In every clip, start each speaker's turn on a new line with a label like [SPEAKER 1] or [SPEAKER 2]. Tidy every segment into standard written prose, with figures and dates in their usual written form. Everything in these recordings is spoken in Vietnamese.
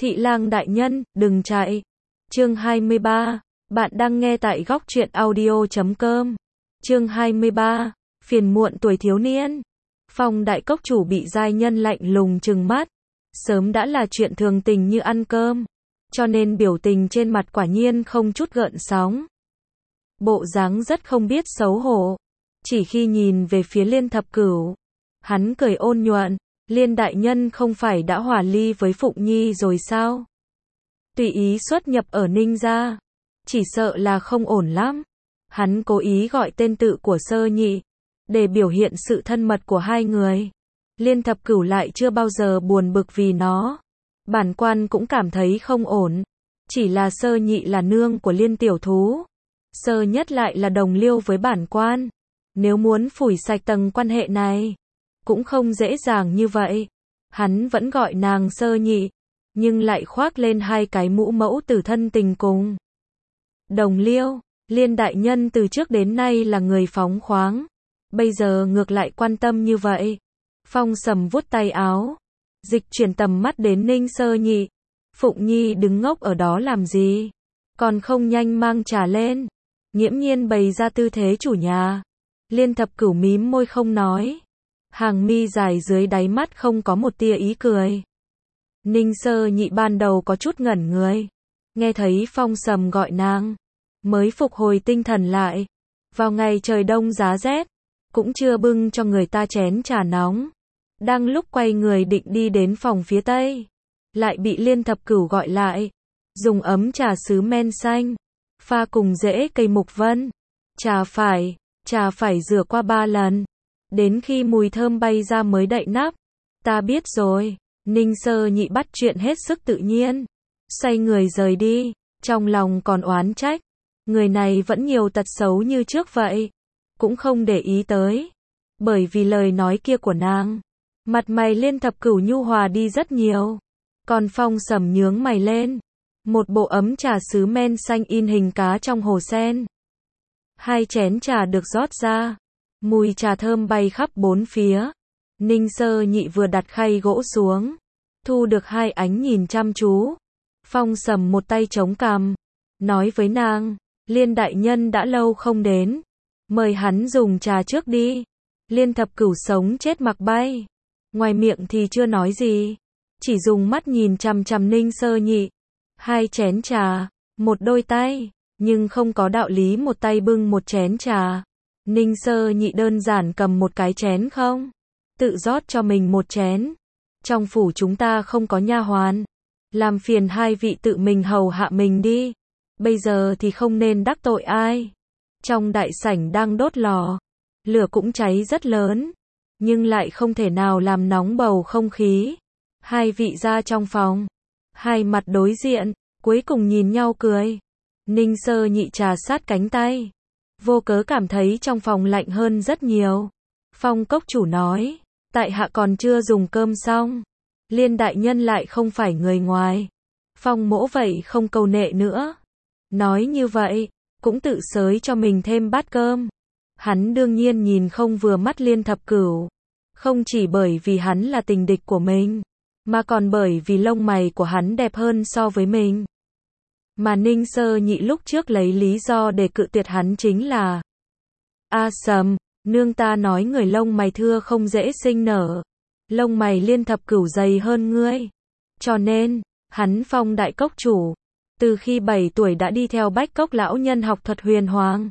[SPEAKER 1] Thị lang đại nhân, đừng chạy. Chương 23. Bạn đang nghe tại góc truyện audio.com. Chương 23. Phiền muộn tuổi thiếu niên. Phong đại cốc chủ bị giai nhân lạnh lùng trừng mắt. Sớm đã là chuyện thường tình như ăn cơm. Cho nên biểu tình trên mặt quả nhiên không chút gợn sóng. Bộ dáng rất không biết xấu hổ. Chỉ khi nhìn về phía Liên Thập Cửu, hắn cười ôn nhuận. Liên đại nhân không phải đã hòa ly với Phụng Nhi rồi sao? Tùy ý xuất nhập ở Ninh gia, chỉ sợ là không ổn lắm. Hắn cố ý gọi tên tự của Sơ Nhị, để biểu hiện sự thân mật của hai người. Liên Thập Cửu lại chưa bao giờ buồn bực vì nó. Bản quan cũng cảm thấy không ổn. Chỉ là Sơ Nhị là nương của Liên tiểu thú. Sơ Nhất lại là đồng liêu với bản quan. Nếu muốn phủi sạch tầng quan hệ này, cũng không dễ dàng như vậy. Hắn vẫn gọi nàng Sơ Nhị, nhưng lại khoác lên hai cái mũ mẫu tử thân tình cùng. Đồng liêu, Liên đại nhân từ trước đến nay là người phóng khoáng, bây giờ ngược lại quan tâm như vậy. Phong Sầm vuốt tay áo, dịch chuyển tầm mắt đến Ninh Sơ Nhị. Phụng Nhi đứng ngốc ở đó làm gì? Còn không nhanh mang trà lên. Nghiễm nhiên bày ra tư thế chủ nhà. Liên Thập Cửu mím môi không nói. Hàng mi dài dưới đáy mắt không có một tia ý cười. Ninh Sơ Nhị ban đầu có chút ngẩn người. Nghe thấy Phong Sầm gọi nàng, mới phục hồi tinh thần lại. Vào ngày trời đông giá rét, cũng chưa bưng cho người ta chén trà nóng. Đang lúc quay người định đi đến phòng phía tây, lại bị Liên Thập Cửu gọi lại. Dùng ấm trà sứ men xanh, pha cùng rễ cây mục vân. Trà phải rửa qua 3 lần. Đến khi mùi thơm bay ra mới đậy nắp. Ta biết rồi. Ninh Sơ Nhị bắt chuyện hết sức tự nhiên. Xoay người rời đi. Trong lòng còn oán trách. Người này vẫn nhiều tật xấu như trước vậy. Cũng không để ý tới. Bởi vì lời nói kia của nàng, mặt mày Liên Thập Cửu nhu hòa đi rất nhiều. Còn Phong Sầm nhướng mày lên. Một bộ ấm trà sứ men xanh in hình cá trong hồ sen. 2 chén trà được rót ra. Mùi trà thơm bay khắp bốn phía. Ninh Sơ Nhị vừa đặt khay gỗ xuống, thu được 2 ánh nhìn chăm chú. Phong Sầm một tay chống cằm, nói với nàng, Liên đại nhân đã lâu không đến, mời hắn dùng trà trước đi. Liên Thập Cửu sống chết mặc bay, ngoài miệng thì chưa nói gì, chỉ dùng mắt nhìn chằm chằm Ninh Sơ Nhị. 2 chén trà, một đôi tay, nhưng không có đạo lý một tay bưng một chén trà. Ninh Sơ Nhị đơn giản cầm một cái chén không, tự rót cho mình một chén. Trong phủ chúng ta không có nha hoàn, làm phiền hai vị tự mình hầu hạ mình đi. Bây giờ thì không nên đắc tội ai. Trong đại sảnh đang đốt lò, lửa cũng cháy rất lớn, nhưng lại không thể nào làm nóng bầu không khí. Hai vị ra trong phòng, hai mặt đối diện, cuối cùng nhìn nhau cười. Ninh Sơ Nhị trà sát cánh tay, vô cớ cảm thấy trong phòng lạnh hơn rất nhiều. Phong cốc chủ nói, tại hạ còn chưa dùng cơm xong. Liên đại nhân lại không phải người ngoài. Phong mỗ vậy không câu nệ nữa. Nói như vậy, cũng tự xới cho mình thêm bát cơm. Hắn đương nhiên nhìn không vừa mắt Liên Thập Cửu. Không chỉ bởi vì hắn là tình địch của mình, mà còn bởi vì lông mày của hắn đẹp hơn so với mình. Mà Ninh Sơ Nhị lúc trước lấy lý do để cự tuyệt hắn chính là: A Sầm, nương ta nói người lông mày thưa không dễ sinh nở. Lông mày Liên Thập Cửu dày hơn ngươi. Cho nên, hắn Phong đại cốc chủ, từ khi 7 tuổi đã đi theo Bách Cốc lão nhân học thuật huyền hoàng.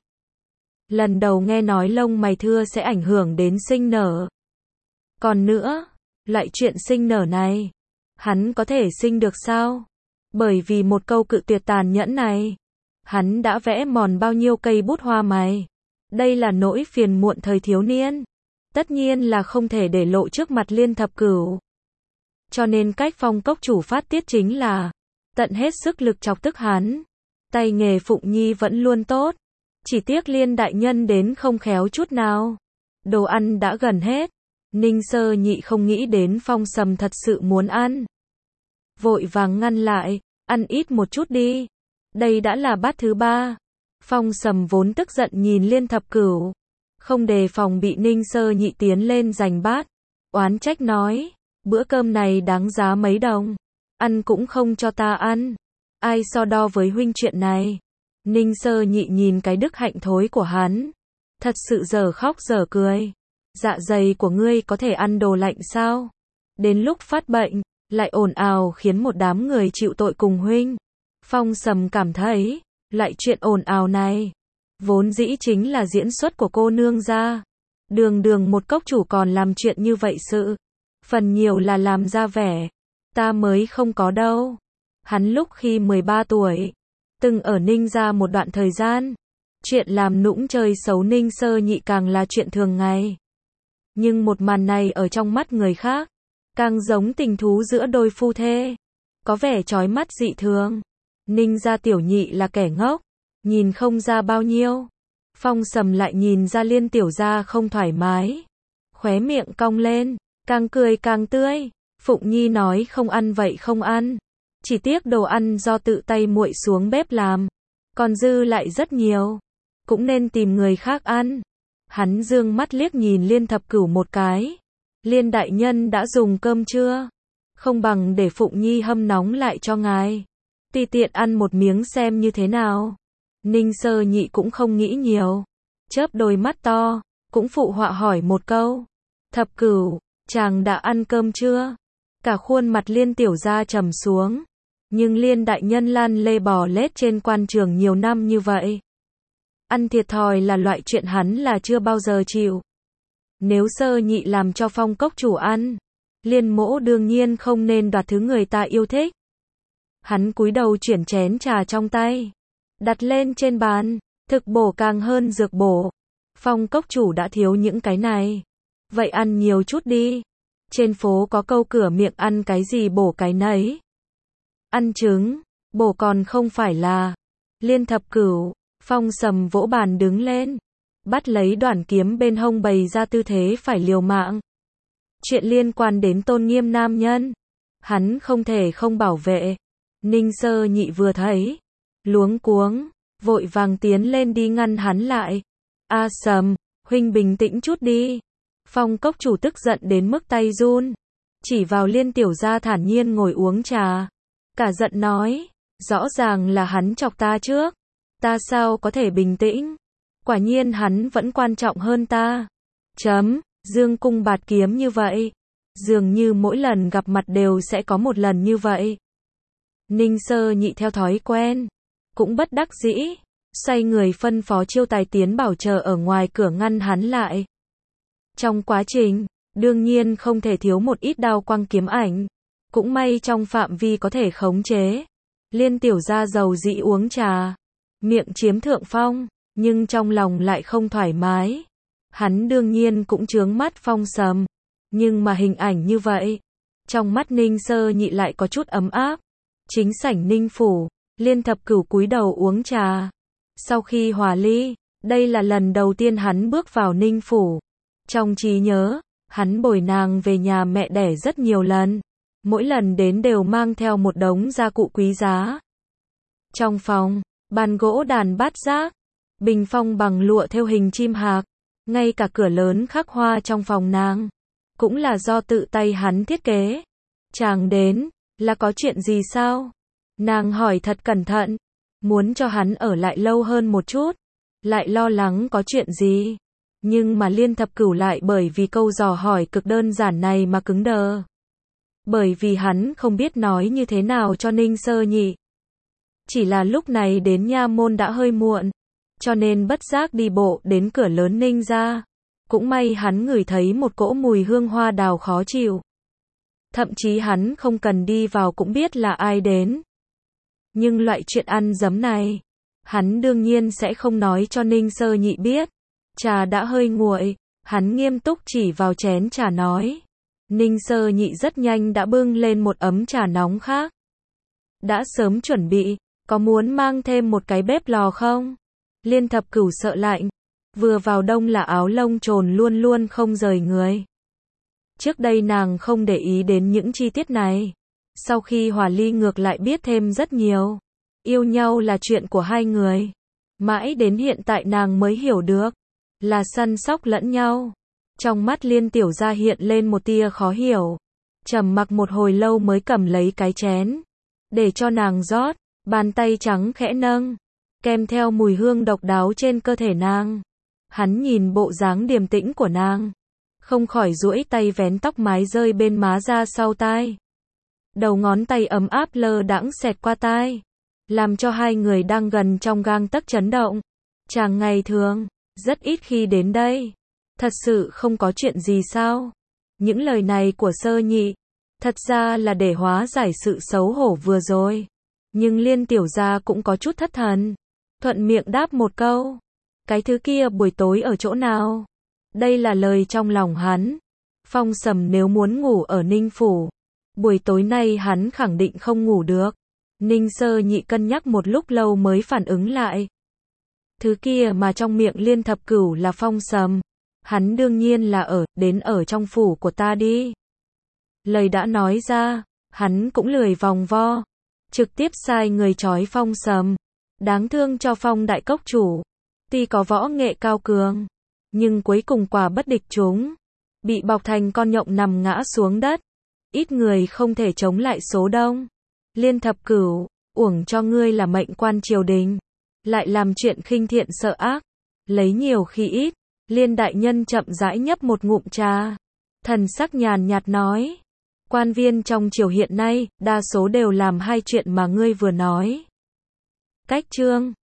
[SPEAKER 1] Lần đầu nghe nói lông mày thưa sẽ ảnh hưởng đến sinh nở. Còn nữa, loại chuyện sinh nở này, hắn có thể sinh được sao? Bởi vì một câu cự tuyệt tàn nhẫn này, hắn đã vẽ mòn bao nhiêu cây bút hoa mày. Đây là nỗi phiền muộn thời thiếu niên. Tất nhiên là không thể để lộ trước mặt Liên Thập Cửu. Cho nên cách Phong cốc chủ phát tiết chính là tận hết sức lực chọc tức hắn. Tay nghề Phụng Nhi vẫn luôn tốt, chỉ tiếc Liên đại nhân đến không khéo chút nào. Đồ ăn đã gần hết. Ninh Sơ Nhị không nghĩ đến Phong Sầm thật sự muốn ăn, vội vàng ngăn lại, ăn ít một chút đi. Đây đã là bát thứ 3. Phong Sầm vốn tức giận nhìn Liên Thập Cửu, không đề phòng bị Ninh Sơ Nhị tiến lên giành bát, oán trách nói, bữa cơm này đáng giá mấy đồng. ăn cũng không cho ta ăn. Ai so đo với huynh chuyện này? Ninh Sơ Nhị nhìn cái đức hạnh thối của hắn. Thật sự dở khóc dở cười. Dạ dày của ngươi có thể ăn đồ lạnh sao? Đến lúc phát bệnh, lại ồn ào khiến một đám người chịu tội cùng huynh. Phong Sầm cảm thấy, lại chuyện ồn ào này, vốn dĩ chính là diễn xuất của cô nương gia. Đường đường một cốc chủ còn làm chuyện như vậy sự. Phần nhiều là làm ra vẻ. Ta mới không có đâu. Hắn lúc khi 13 tuổi, từng ở Ninh gia một đoạn thời gian. Chuyện làm nũng chơi xấu Ninh Sơ Nhị càng là chuyện thường ngày. Nhưng một màn này ở trong mắt người khác, càng giống tình thú giữa đôi phu thê. Có vẻ chói mắt dị thường. Ninh gia tiểu nhị là kẻ ngốc, nhìn không ra bao nhiêu. Phong Sầm lại nhìn ra Liên tiểu gia không thoải mái. Khóe miệng cong lên, càng cười càng tươi. Phụng Nhi nói không ăn vậy không ăn. Chỉ tiếc đồ ăn do tự tay muội xuống bếp làm. Còn dư lại rất nhiều. Cũng nên tìm người khác ăn. Hắn dương mắt liếc nhìn Liên Thập Cửu một cái. Liên đại nhân đã dùng cơm chưa? Không bằng để Phụng Nhi hâm nóng lại cho ngài. Tùy tiện ăn một miếng xem như thế nào. Ninh Sơ Nhị cũng không nghĩ nhiều. Chớp đôi mắt to, cũng phụ họa hỏi một câu. Thập Cửu, chàng đã ăn cơm chưa? Cả khuôn mặt Liên tiểu gia trầm xuống. Nhưng Liên đại nhân lăn lê bò lết trên quan trường nhiều năm như vậy. Ăn thiệt thòi là loại chuyện hắn là chưa bao giờ chịu. Nếu Sơ Nhị làm cho Phong cốc chủ ăn, Liên mỗ đương nhiên không nên đoạt thứ người ta yêu thích. Hắn cúi đầu chuyển chén trà trong tay, đặt lên trên bàn, thực bổ càng hơn dược bổ. Phong cốc chủ đã thiếu những cái này. Vậy ăn nhiều chút đi. Trên phố có câu cửa miệng ăn cái gì bổ cái nấy. Ăn trứng, bổ còn không phải là. Liên Thập Cửu, Phong Sầm vỗ bàn đứng lên, bắt lấy đoạn kiếm bên hông bày ra tư thế phải liều mạng. Chuyện liên quan đến tôn nghiêm nam nhân, hắn không thể không bảo vệ. Ninh Sơ Nhị vừa thấy, luống cuống, vội vàng tiến lên đi ngăn hắn lại. A Sầm, huynh bình tĩnh chút đi. Phong cốc chủ tức giận đến mức tay run, chỉ vào Liên tiểu gia thản nhiên ngồi uống trà. Cả giận nói, rõ ràng là hắn chọc ta trước. Ta sao có thể bình tĩnh? Quả nhiên hắn vẫn quan trọng hơn ta. Dương cung bạt kiếm như vậy. Dường như mỗi lần gặp mặt đều sẽ có một lần như vậy. Ninh Sơ Nhị theo thói quen, cũng bất đắc dĩ, xoay người phân phó Chiêu Tài tiến bảo chờ ở ngoài cửa ngăn hắn lại. Trong quá trình, đương nhiên không thể thiếu một ít đao quang kiếm ảnh. Cũng may trong phạm vi có thể khống chế. Liên tiểu gia dầu dĩ uống trà, miệng chiếm thượng phong, nhưng trong lòng lại không thoải mái. Hắn đương nhiên cũng chướng mắt Phong Sầm, nhưng mà hình ảnh như vậy, trong mắt Ninh Sơ Nhị lại có chút ấm áp. Chính sảnh Ninh phủ, Liên Thập Cửu cúi đầu uống trà. Sau khi hòa ly, đây là lần đầu tiên hắn bước vào Ninh phủ. Trong trí nhớ, hắn bồi nàng về nhà mẹ đẻ rất nhiều lần. Mỗi lần đến đều mang theo một đống gia cụ quý giá. Trong phòng, bàn gỗ đàn bát giác, bình phong bằng lụa thêu hình chim hạc, ngay cả cửa lớn khắc hoa trong phòng nàng, cũng là do tự tay hắn thiết kế. Chàng đến, là có chuyện gì sao? Nàng hỏi thật cẩn thận, muốn cho hắn ở lại lâu hơn một chút, lại lo lắng có chuyện gì. Nhưng mà Liên Thập Cửu lại bởi vì câu dò hỏi cực đơn giản này mà cứng đờ. Bởi vì hắn không biết nói như thế nào cho Ninh Sơ Nhị. Chỉ là lúc này đến nha môn đã hơi muộn, cho nên bất giác đi bộ đến cửa lớn Ninh gia. Cũng may hắn ngửi thấy một cỗ mùi hương hoa đào khó chịu. Thậm chí hắn không cần đi vào cũng biết là ai đến. Nhưng loại chuyện ăn dấm này, hắn đương nhiên sẽ không nói cho Ninh Sơ Nhị biết. Trà đã hơi nguội, hắn nghiêm túc chỉ vào chén trà nói. Ninh Sơ Nhị rất nhanh đã bưng lên một ấm trà nóng khác. Đã sớm chuẩn bị, có muốn mang thêm một cái bếp lò không? Liên Thập Cửu sợ lạnh, vừa vào đông là áo lông trồn luôn luôn không rời người. Trước đây nàng không để ý đến những chi tiết này. Sau khi hòa ly ngược lại biết thêm rất nhiều. Yêu nhau là chuyện của hai người. Mãi đến hiện tại nàng mới hiểu được, là săn sóc lẫn nhau. Trong mắt Liên tiểu gia hiện lên một tia khó hiểu. trầm mặc một hồi lâu mới cầm lấy cái chén, để cho nàng rót, bàn tay trắng khẽ nâng, kèm theo mùi hương độc đáo trên cơ thể nàng. Hắn nhìn bộ dáng điềm tĩnh của nàng, không khỏi duỗi tay vén tóc mái rơi bên má ra sau tai. Đầu ngón tay ấm áp lơ đãng xẹt qua tai, làm cho hai người đang gần trong gang tấc chấn động. Chàng ngày thường rất ít khi đến đây, thật sự không có chuyện gì sao? Những lời này của Sơ Nhị, thật ra là để hóa giải sự xấu hổ vừa rồi. Nhưng Liên tiểu gia cũng có chút thất thần, thuận miệng đáp một câu. Cái thứ kia buổi tối ở chỗ nào? Đây là lời trong lòng hắn. Phong Sầm nếu muốn ngủ ở Ninh Phủ, buổi tối nay hắn khẳng định không ngủ được. Ninh Sơ Nhị cân nhắc một lúc lâu mới phản ứng lại. Thứ kia mà trong miệng Liên Thập Cửu là Phong Sầm. Hắn đương nhiên là đến ở trong phủ của ta đi. Lời đã nói ra, hắn cũng lười vòng vo, trực tiếp sai người trói Phong Sầm. Đáng thương cho Phong đại cốc chủ, tuy có võ nghệ cao cường, nhưng cuối cùng quả bất địch chúng, bị bọc thành con nhộng nằm ngã xuống đất. Ít người không thể chống lại số đông. Liên Thập Cửu, uổng cho ngươi là mệnh quan triều đình, lại làm chuyện khinh thiện sợ ác, lấy nhiều khi ít. Liên đại nhân chậm rãi nhấp một ngụm trà, thần sắc nhàn nhạt nói, quan viên trong triều hiện nay, đa số đều làm hai chuyện mà ngươi vừa nói. Cách chương